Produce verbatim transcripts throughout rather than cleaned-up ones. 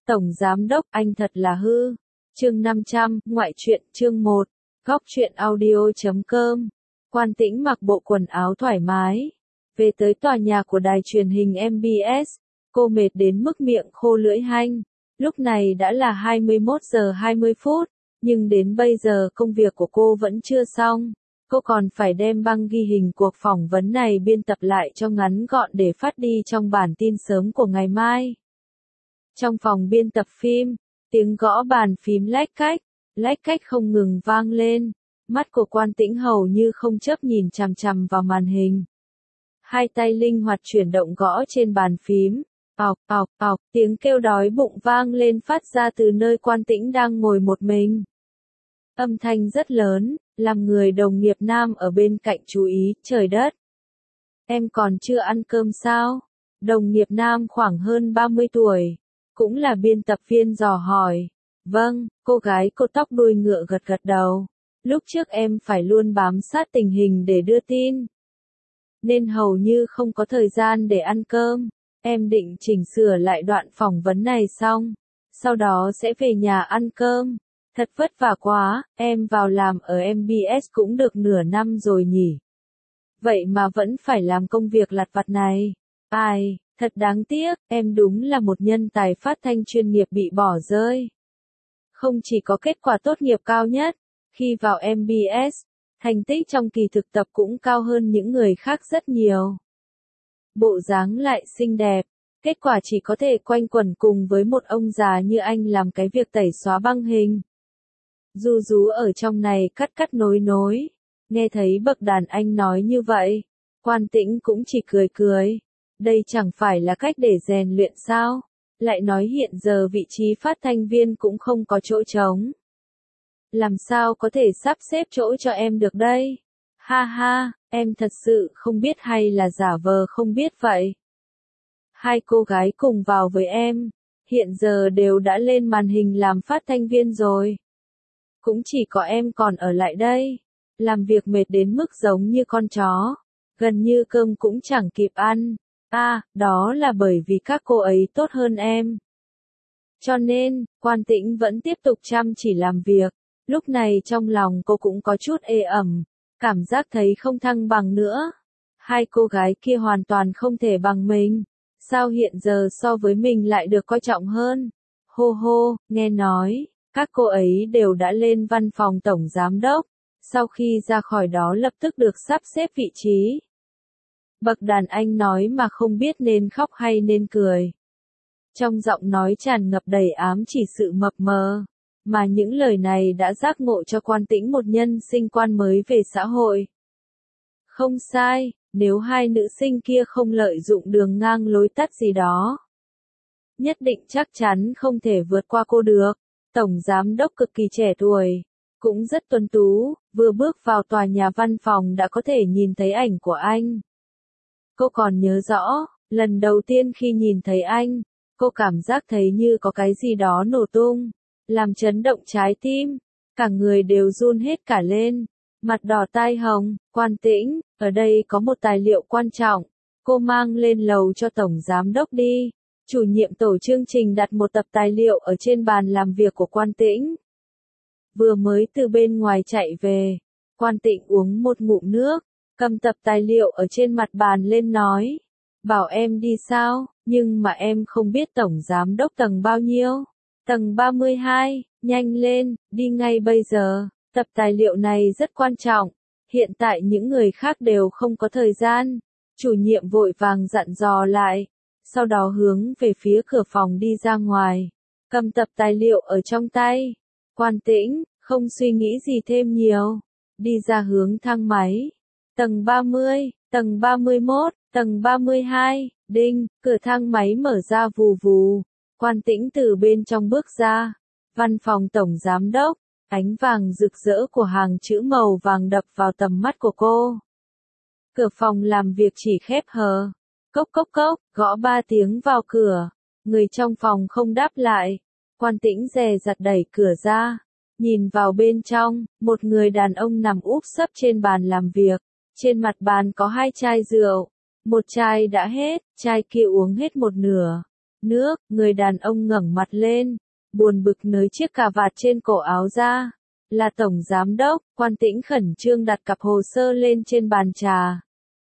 Tổng Giám Đốc, anh thật là hư. Chương năm trăm, ngoại truyện, chương một. Góc truyện audio chấm com. Quan Tĩnh mặc bộ quần áo thoải mái. Về tới tòa nhà của đài truyền hình em bê ét, cô mệt đến mức miệng khô lưỡi hanh. Lúc này đã là hai mươi mốt giờ hai mươi phút, nhưng đến bây giờ công việc của cô vẫn chưa xong. Cô còn phải đem băng ghi hình cuộc phỏng vấn này biên tập lại cho ngắn gọn để phát đi trong bản tin sớm của ngày mai. Trong phòng biên tập phim, tiếng gõ bàn phím lách cách, lách cách không ngừng vang lên. Mắt của Quan Tĩnh hầu như không chớp nhìn chằm chằm vào màn hình. Hai tay linh hoạt chuyển động gõ trên bàn phím. Ọc, ọc, ọc, tiếng kêu đói bụng vang lên phát ra từ nơi Quan Tĩnh đang ngồi một mình. Âm thanh rất lớn, làm người đồng nghiệp nam ở bên cạnh chú ý, trời đất. Em còn chưa ăn cơm sao? Đồng nghiệp nam khoảng hơn ba mươi tuổi, cũng là biên tập viên dò hỏi. Vâng, cô gái cột tóc đuôi ngựa gật gật đầu. Lúc trước em phải luôn bám sát tình hình để đưa tin, nên hầu như không có thời gian để ăn cơm. Em định chỉnh sửa lại đoạn phỏng vấn này xong, sau đó sẽ về nhà ăn cơm. Thật vất vả quá, em vào làm ở em bê ét cũng được nửa năm rồi nhỉ. Vậy mà vẫn phải làm công việc lặt vặt này. Ai, thật đáng tiếc, em đúng là một nhân tài phát thanh chuyên nghiệp bị bỏ rơi. Không chỉ có kết quả tốt nghiệp cao nhất, khi vào em bê ét, thành tích trong kỳ thực tập cũng cao hơn những người khác rất nhiều. Bộ dáng lại xinh đẹp, kết quả chỉ có thể quanh quẩn cùng với một ông già như anh làm cái việc tẩy xóa băng hình. Du rú ở trong này cắt cắt nối nối, nghe thấy bậc đàn anh nói như vậy, Quan Tĩnh cũng chỉ cười cười. Đây chẳng phải là cách để rèn luyện sao? Lại nói hiện giờ vị trí phát thanh viên cũng không có chỗ trống. Làm sao có thể sắp xếp chỗ cho em được đây? Ha ha, em thật sự không biết hay là giả vờ không biết vậy? Hai cô gái cùng vào với em, hiện giờ đều đã lên màn hình làm phát thanh viên rồi. Cũng chỉ có em còn ở lại đây, làm việc mệt đến mức giống như con chó, gần như cơm cũng chẳng kịp ăn. À, đó là bởi vì các cô ấy tốt hơn em. Cho nên, Quan Tĩnh vẫn tiếp tục chăm chỉ làm việc. Lúc này trong lòng cô cũng có chút ê ẩm, cảm giác thấy không thăng bằng nữa. Hai cô gái kia hoàn toàn không thể bằng mình. Sao hiện giờ so với mình lại được coi trọng hơn? Hô hô, nghe nói, các cô ấy đều đã lên văn phòng tổng giám đốc. Sau khi ra khỏi đó lập tức được sắp xếp vị trí. Bậc đàn anh nói mà không biết nên khóc hay nên cười. Trong giọng nói tràn ngập đầy ám chỉ sự mập mờ, mà những lời này đã giác ngộ cho Quan Tĩnh một nhân sinh quan mới về xã hội. Không sai, nếu hai nữ sinh kia không lợi dụng đường ngang lối tắt gì đó, nhất định chắc chắn không thể vượt qua cô được. Tổng giám đốc cực kỳ trẻ tuổi, cũng rất tuấn tú, vừa bước vào tòa nhà văn phòng đã có thể nhìn thấy ảnh của anh. Cô còn nhớ rõ, lần đầu tiên khi nhìn thấy anh, cô cảm giác thấy như có cái gì đó nổ tung, làm chấn động trái tim, cả người đều run hết cả lên, mặt đỏ tai hồng. Quan Tĩnh, ở đây có một tài liệu quan trọng, cô mang lên lầu cho tổng giám đốc đi. Chủ nhiệm tổ chương trình đặt một tập tài liệu ở trên bàn làm việc của Quan Tĩnh. Vừa mới từ bên ngoài chạy về, Quan Tĩnh uống một ngụm nước, cầm tập tài liệu ở trên mặt bàn lên nói, bảo em đi sao, nhưng mà em không biết tổng giám đốc tầng bao nhiêu. Tầng ba mươi hai, nhanh lên, đi ngay bây giờ, tập tài liệu này rất quan trọng, hiện tại những người khác đều không có thời gian. Chủ nhiệm vội vàng dặn dò lại, sau đó hướng về phía cửa phòng đi ra ngoài, cầm tập tài liệu ở trong tay. Quan Tĩnh, không suy nghĩ gì thêm nhiều, đi ra hướng thang máy. Tầng ba mươi, tầng ba mươi mốt, tầng ba mươi hai, đinh, cửa thang máy mở ra vù vù. Quan Tĩnh từ bên trong bước ra. Văn phòng tổng giám đốc, ánh vàng rực rỡ của hàng chữ màu vàng đập vào tầm mắt của cô. Cửa phòng làm việc chỉ khép hờ. Cốc cốc cốc, gõ ba tiếng vào cửa. Người trong phòng không đáp lại. Quan Tĩnh dè dặt đẩy cửa ra. Nhìn vào bên trong, một người đàn ông nằm úp sấp trên bàn làm việc. Trên mặt bàn có hai chai rượu. Một chai đã hết, chai kia uống hết một nửa. Nước, người đàn ông ngẩng mặt lên, buồn bực nới chiếc cà vạt trên cổ áo ra. Là tổng giám đốc, Quan Tĩnh khẩn trương đặt cặp hồ sơ lên trên bàn trà.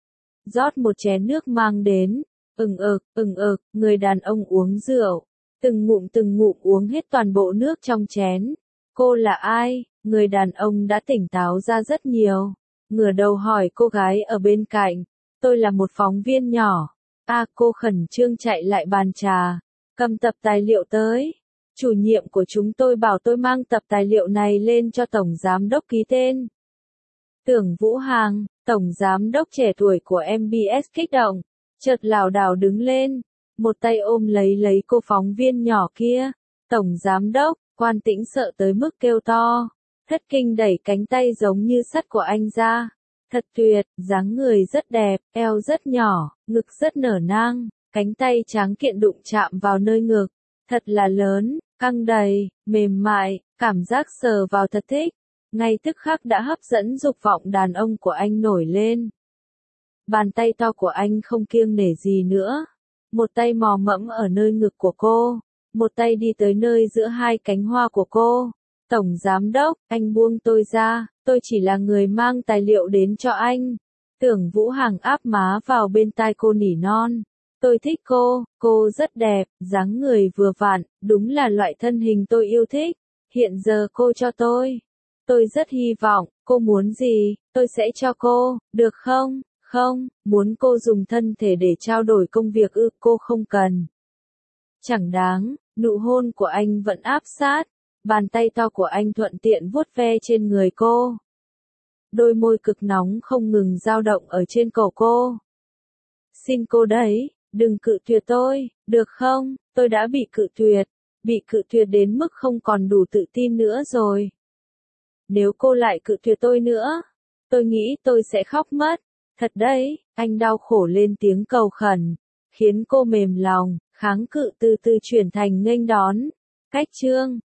Rót một chén nước mang đến, ừng ực, ừng ực, người đàn ông uống rượu. Từng ngụm từng ngụm uống hết toàn bộ nước trong chén. Cô là ai? Người đàn ông đã tỉnh táo ra rất nhiều. Ngửa đầu hỏi cô gái ở bên cạnh. Tôi là một phóng viên nhỏ. À, cô khẩn trương chạy lại bàn trà. Cầm tập tài liệu tới. Chủ nhiệm của chúng tôi bảo tôi mang tập tài liệu này lên cho Tổng Giám đốc ký tên. Tưởng Vũ Hằng, Tổng Giám đốc trẻ tuổi của em bê ét kích động, chợt lảo đảo đứng lên, một tay ôm lấy lấy cô phóng viên nhỏ kia. Tổng Giám đốc, Quan Tĩnh sợ tới mức kêu to, thất kinh đẩy cánh tay giống như sắt của anh ra. Thật tuyệt, dáng người rất đẹp, eo rất nhỏ, ngực rất nở nang, cánh tay tráng kiện đụng chạm vào nơi ngực. Thật là lớn, căng đầy, mềm mại, cảm giác sờ vào thật thích. Ngay tức khắc đã hấp dẫn dục vọng đàn ông của anh nổi lên. Bàn tay to của anh không kiêng nể gì nữa. Một tay mò mẫm ở nơi ngực của cô, một tay đi tới nơi giữa hai cánh hoa của cô. Tổng Giám đốc, anh buông tôi ra, tôi chỉ là người mang tài liệu đến cho anh. Tưởng Vũ Hằng áp má vào bên tai cô nỉ non. Tôi thích cô, cô rất đẹp, dáng người vừa vặn, đúng là loại thân hình tôi yêu thích. Hiện giờ cô cho tôi. Tôi rất hy vọng, cô muốn gì, tôi sẽ cho cô, được không? Không, muốn cô dùng thân thể để trao đổi công việc ư, cô không cần. Chẳng đáng, nụ hôn của anh vẫn áp sát, bàn tay to của anh thuận tiện vuốt ve trên người cô. Đôi môi cực nóng không ngừng dao động ở trên cổ cô. Xin cô đấy, đừng cự tuyệt tôi, được không? Tôi đã bị cự tuyệt, bị cự tuyệt đến mức không còn đủ tự tin nữa rồi. Nếu cô lại cự tuyệt tôi nữa, tôi nghĩ tôi sẽ khóc mất. Thật đấy, anh đau khổ lên tiếng cầu khẩn, khiến cô mềm lòng, kháng cự từ từ chuyển thành nghênh đón. Cách chương